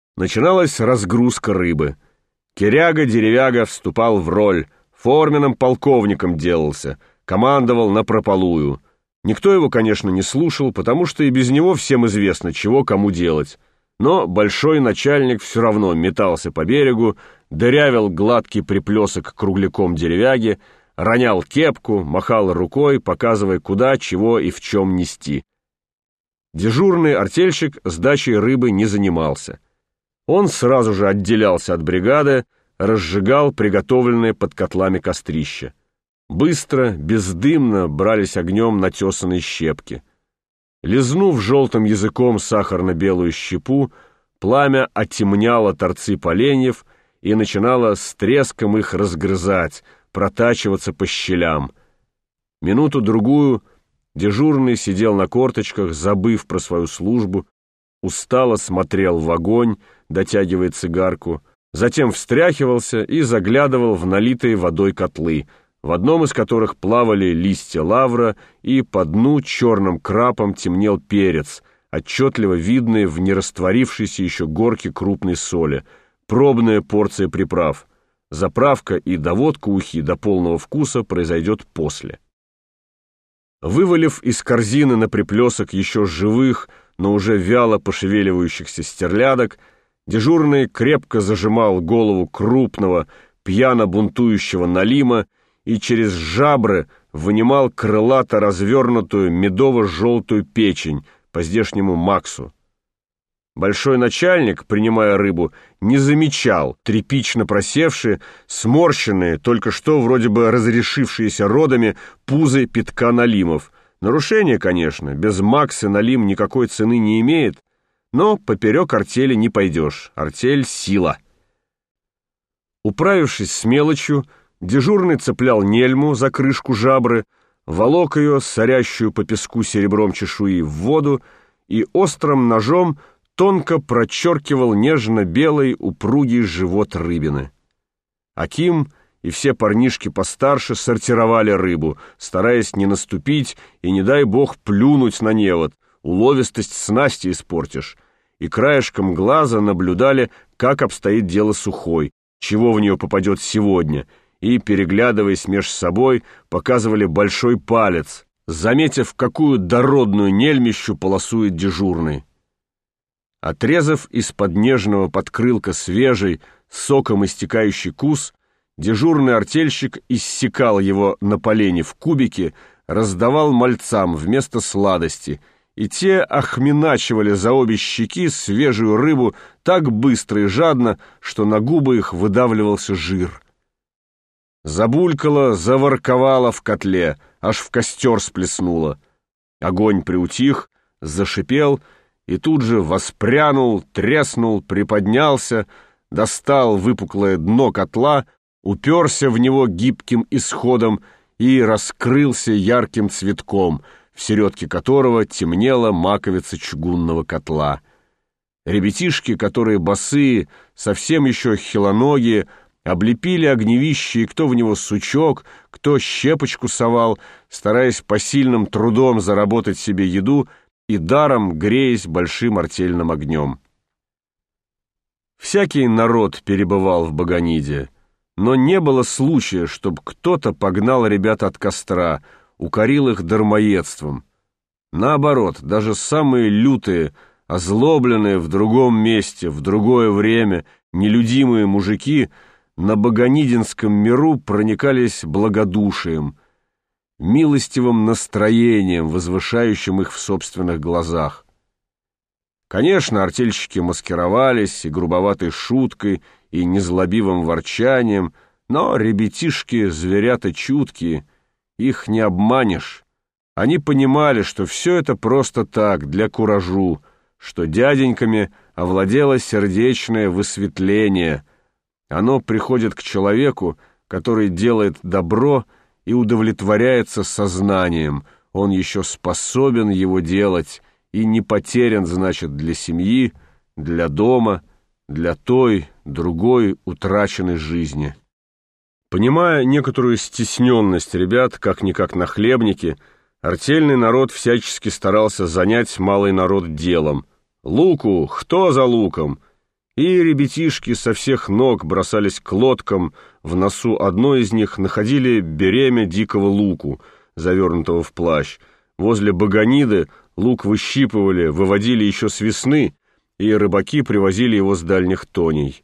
Начиналась разгрузка рыбы. Киряга-деревяга вступал в роль, форменным полковником делался, командовал напропалую. Никто его, конечно, не слушал, потому что и без него всем известно, чего кому делать. Но большой начальник все равно метался по берегу, дырявил гладкий приплесок кругляком деревяги, ронял кепку, махал рукой, показывая, куда, чего и в чем нести. Дежурный артельщик сдачей рыбы не занимался. Он сразу же отделялся от бригады, разжигал приготовленные под котлами кострища. Быстро, бездымно брались огнем натесанные щепки. Лизнув желтым языком сахарно-белую щепу, пламя оттемняло торцы поленьев и начинало с треском их разгрызать, протачиваться по щелям. Минуту-другую дежурный сидел на корточках, забыв про свою службу, устало смотрел в огонь, дотягивая цигарку, затем встряхивался и заглядывал в налитые водой котлы, в одном из которых плавали листья лавра, и по дну черным крапом темнел перец, отчетливо видный в нерастворившейся еще горке крупной соли, пробная порция приправ. Заправка и доводка ухи до полного вкуса произойдет после. Вывалив из корзины на приплесок еще живых, но уже вяло пошевеливающихся стерлядок, дежурный крепко зажимал голову крупного, пьяно бунтующего налима и через жабры вынимал крылато развернутую медово-желтую печень, по-здешнему максу. Большой начальник, принимая рыбу, не замечал тряпично просевшие, сморщенные, только что вроде бы разрешившиеся родами пузы пятка налимов. Нарушение, конечно, без максы налим никакой цены не имеет, но поперек артели не пойдешь, артель — сила. Управившись с мелочью, дежурный цеплял нельму за крышку жабры, волок ее, сорящую по песку серебром чешуи, в воду и острым ножом тонко прочеркивал нежно-белый упругий живот рыбины. Аким и все парнишки постарше сортировали рыбу, стараясь не наступить и, не дай бог, плюнуть на невод, уловистость снасти испортишь, и краешком глаза наблюдали, как обстоит дело сухой, чего в нее попадет сегодня, и, переглядываясь меж собой, показывали большой палец, заметив, какую дородную нельмищу полосует дежурный. Отрезав из-под нежного подкрылка свежий, соком истекающий кус, дежурный артельщик иссекал его на полене в кубики, раздавал мальцам вместо сладости, и те охминачивали за обе щеки свежую рыбу так быстро и жадно, что на губы их выдавливался жир. Забулькало, заворковало в котле, аж в костер сплеснуло. Огонь приутих, зашипел и тут же воспрянул, треснул, приподнялся, достал выпуклое дно котла, уперся в него гибким исходом и раскрылся ярким цветком, в середке которого темнела маковица чугунного котла. Ребятишки, которые босые, совсем еще хилоногие, облепили огневище, и кто в него сучок, кто щепочку совал, стараясь посильным трудом заработать себе еду и даром греясь большим артельным огнем. Всякий народ перебывал в Баганиде, но не было случая, чтобы кто-то погнал ребят от костра, укорил их дармоедством. Наоборот, даже самые лютые, озлобленные в другом месте, в другое время, нелюдимые мужики на баганидинском миру проникались благодушием, милостивым настроением, возвышающим их в собственных глазах. Конечно, артельщики маскировались и грубоватой шуткой, и незлобивым ворчанием, но ребятишки зверята чуткие, их не обманешь. Они понимали, что все это просто так, для куражу, что дяденьками овладело сердечное высветление. Оно приходит к человеку, который делает добро и удовлетворяется сознанием. Он еще способен его делать и не потерян, значит, для семьи, для дома, для той, другой утраченной жизни. Понимая некоторую стесненность ребят, как-никак нахлебники, артельный народ всячески старался занять малый народ делом. Луку, кто за луком? И ребятишки со всех ног бросались к лодкам, в носу одной из них находили беремя дикого луку, завернутого в плащ. Возле Баганиды лук выщипывали, выводили еще с весны, и рыбаки привозили его с дальних тоней.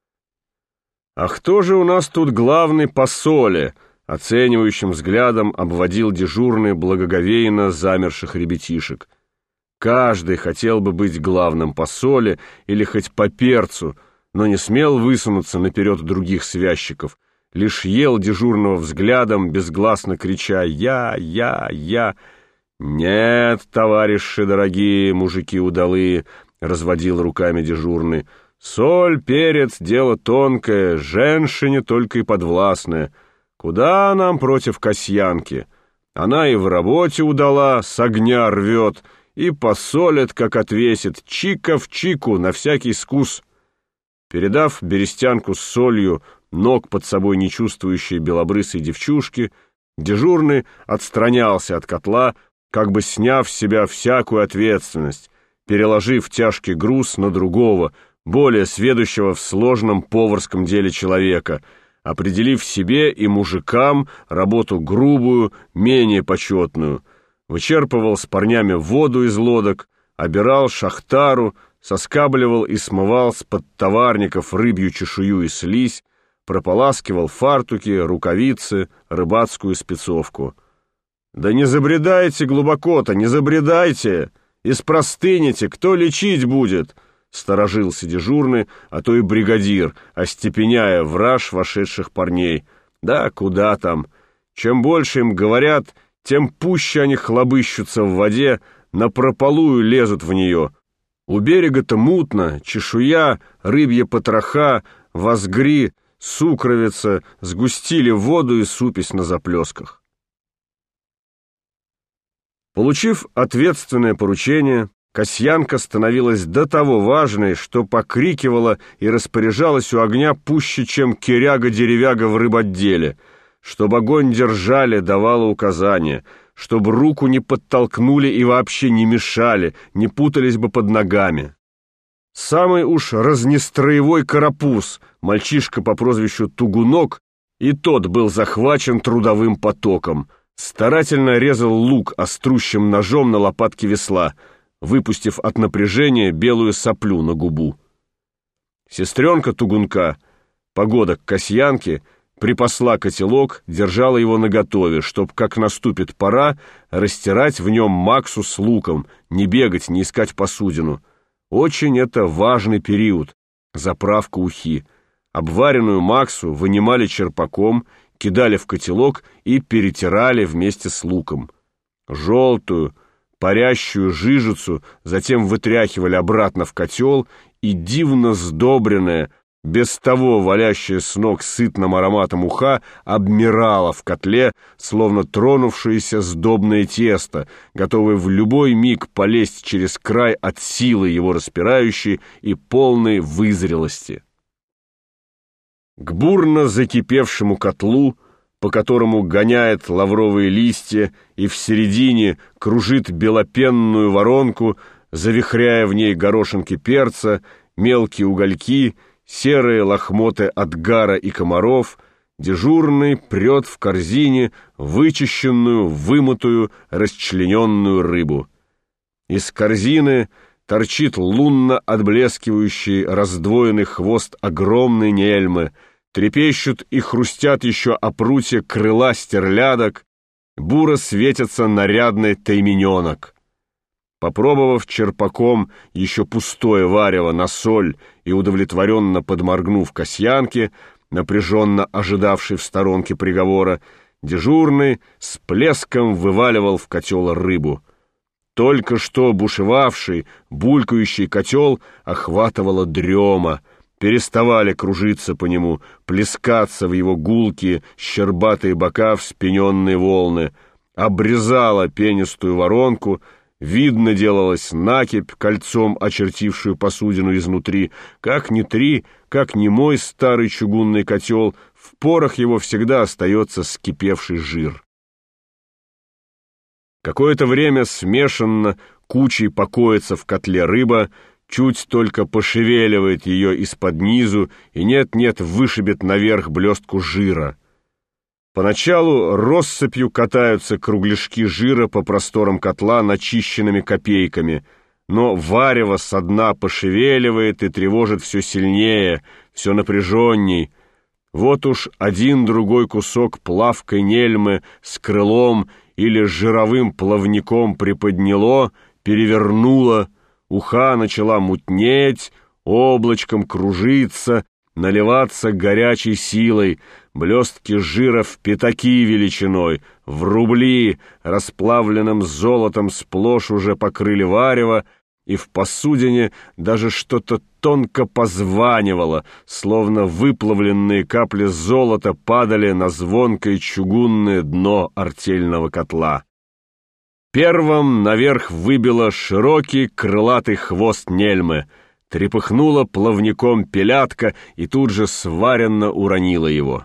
«А кто же у нас тут главный по соли?» — оценивающим взглядом обводил дежурный благоговейно замерших ребятишек. Каждый хотел бы быть главным по соли или хоть по перцу, но не смел высунуться наперед других связчиков, лишь ел дежурного взглядом, безгласно крича «Я». «Нет, товарищи дорогие, мужики удалые», — разводил руками дежурный, «соль, перец — дело тонкое, женщине только и подвластное. Куда нам против Касьянки? Она и в работе удала, с огня рвет, и посолит, как отвесит, чика в чику, на всякий скус». Передав берестянку с солью ног под собой не чувствующей белобрысой девчушки, дежурный отстранялся от котла, как бы сняв с себя всякую ответственность, переложив тяжкий груз на другого, более сведущего в сложном поварском деле человека, определив себе и мужикам работу грубую, менее почетную, вычерпывал с парнями воду из лодок, обирал шахтару, соскабливал и смывал с подтоварников рыбью чешую и слизь, прополаскивал фартуки, рукавицы, рыбацкую спецовку. «Да не забредайте глубоко-то, не забредайте! Испростыните, кто лечить будет?» — сторожился дежурный, а то и бригадир, остепеняя враж вошедших парней. «Да куда там? Чем больше им говорят, тем пуще они хлобыщутся в воде, напропалую лезут в нее. У берега-то мутно, чешуя, рыбья потроха, возгри, сукровица сгустили воду и супесь на заплесках». Получив ответственное поручение, Касьянка становилась до того важной, что покрикивала и распоряжалась у огня пуще, чем киряга-деревяга в рыбоотделе, чтобы огонь держали, давала указания, чтобы руку не подтолкнули и вообще не мешали, не путались бы под ногами. Самый уж разнестроевой карапуз, мальчишка по прозвищу Тугунок, и тот был захвачен трудовым потоком, старательно резал лук острущим ножом на лопатке весла, выпустив от напряжения белую соплю на губу. Сестренка Тугунка, погодок Касьянки, припасла котелок, держала его наготове, чтоб, как наступит пора, растирать в нем максу с луком, не бегать, не искать посудину. Очень это важный период, заправка ухи. Обваренную максу вынимали черпаком, кидали в котелок и перетирали вместе с луком. Желтую, парящую жижицу затем вытряхивали обратно в котел, и дивно сдобренная, без того валящая с ног сытным ароматом уха, обмирала в котле, словно тронувшееся сдобное тесто, готовое в любой миг полезть через край от силы его распирающей и полной вызрелости. К бурно закипевшему котлу, по которому гоняет лавровые листья и в середине кружит белопенную воронку, завихряя в ней горошинки перца, мелкие угольки, серые лохмоты от гара и комаров, дежурный прет в корзине вычищенную, вымытую, расчлененную рыбу. Из корзины торчит лунно отблескивающий раздвоенный хвост огромной нельмы, трепещут и хрустят еще о прутья крыла стерлядок, буро светится нарядный таймененок. Попробовав черпаком еще пустое варево на соль и удовлетворенно подморгнув Касьянке, напряженно ожидавший в сторонке приговора, дежурный с плеском вываливал в котел рыбу. Только что бушевавший, булькающий котел охватывала дрема, переставали кружиться по нему, плескаться в его гулкие, щербатые бока вспененные волны, обрезала пенистую воронку, видно делалась накипь, кольцом очертившую посудину изнутри. Как ни три, как ни мой старый чугунный котел, в порах его всегда остается скипевший жир. Какое-то время смешанно кучей покоится в котле рыба, чуть только пошевеливает ее из-под низу и нет-нет вышибет наверх блестку жира. Поначалу россыпью катаются кругляшки жира по просторам котла начищенными копейками, но варево со дна пошевеливает и тревожит все сильнее, все напряженней. Вот уж один-другой кусок плавкой нельмы с крылом или жировым плавником приподняло, перевернуло, уха начала мутнеть, облачком кружиться, наливаться горячей силой, блестки жира в пятаки величиной, в рубли, расплавленным золотом сплошь уже покрыли варево, и в посудине даже что-то тонко позванивало, словно выплавленные капли золота падали на звонкое чугунное дно артельного котла. Первым наверх выбило широкий крылатый хвост нельмы, трепыхнула плавником пелятка и тут же сваренно уронила его.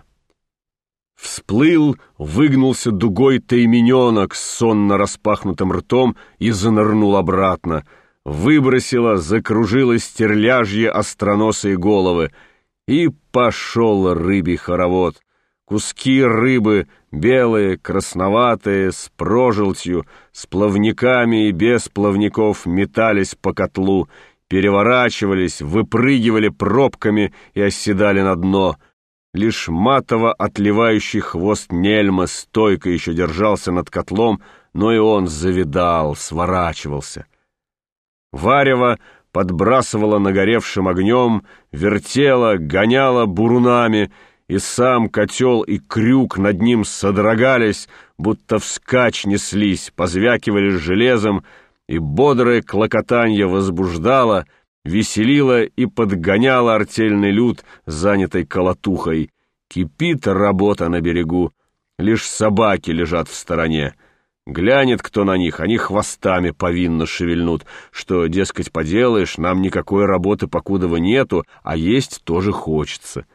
Всплыл, выгнулся дугой таймененок с сонно распахнутым ртом и занырнул обратно. Выбросило, закружило стерляжье остроносые головы, и пошел рыбий хоровод. Куски рыбы, белые, красноватые, с прожилтью, с плавниками и без плавников метались по котлу, переворачивались, выпрыгивали пробками и оседали на дно. Лишь матово отливающий хвост нельмы стойко еще держался над котлом, но и он завидал, сворачивался. Варево подбрасывало нагоревшим огнем, вертело, гоняло бурунами, и сам котел и крюк над ним содрогались, будто вскачь неслись, позвякивали железом, и бодрое клокотанье возбуждало, веселило и подгоняло артельный люд, занятый колотухой. Кипит работа на берегу, лишь собаки лежат в стороне. Глянет кто на них, они хвостами повинно шевельнут, что, дескать, поделаешь, нам никакой работы покудова нету, а есть тоже хочется.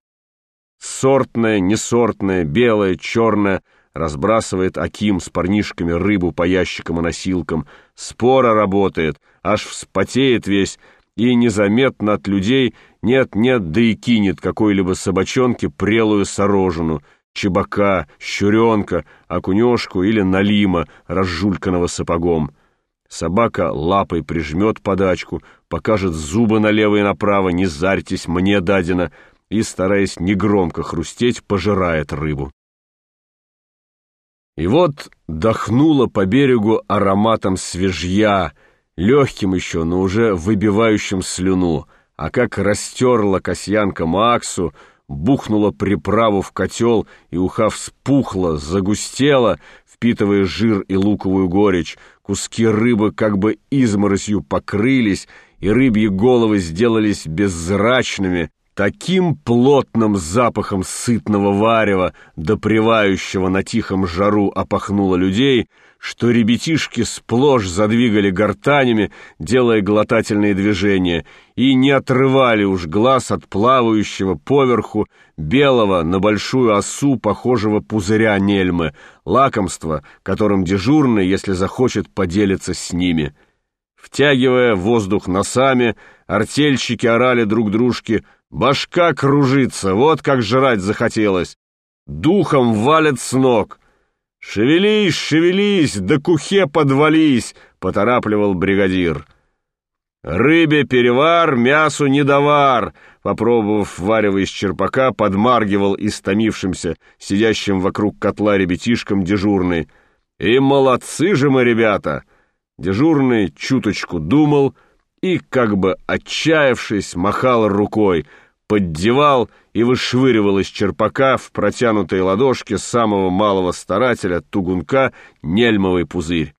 Сортное, несортное, белое, черное разбрасывает Аким с парнишками рыбу по ящикам и носилкам, споро работает, аж вспотеет весь, и незаметно от людей нет-нет, да и кинет какой-либо собачонке прелую сорожину, чебака, щуренка, окунешку или налима, разжульканного сапогом. Собака лапой прижмет подачку, покажет зубы налево и направо, не зарьтесь, мне дадено, и, стараясь негромко хрустеть, пожирает рыбу. И вот дохнуло по берегу ароматом свежья, легким еще, но уже выбивающим слюну, а как растерла Касьянка Максу, бухнула приправу в котел, и уха вспухла, загустела, впитывая жир и луковую горечь, куски рыбы как бы изморозью покрылись, и рыбьи головы сделались беззрачными. Таким плотным запахом сытного варева, допревающего на тихом жару, опахнуло людей, что ребятишки сплошь задвигали гортанями, делая глотательные движения, и не отрывали уж глаз от плавающего поверху белого на большую осу похожего пузыря нельмы, лакомства, которым дежурный, если захочет, поделиться с ними. Втягивая воздух носами, артельщики орали друг дружке: «Башка кружится, вот как жрать захотелось! Духом валят с ног! Шевелись, шевелись, да к ухе подвались!» — поторапливал бригадир. «Рыбе перевар, мясу недовар!» — попробовав варево из черпака, подмаргивал истомившимся, сидящим вокруг котла ребятишкам дежурный. «И молодцы же мы, ребята!» Дежурный чуточку думал и, как бы отчаявшись, махал рукой, поддевал и вышвыривал из черпака в протянутые ладошки самого малого старателя тугунка нельмовый пузырь.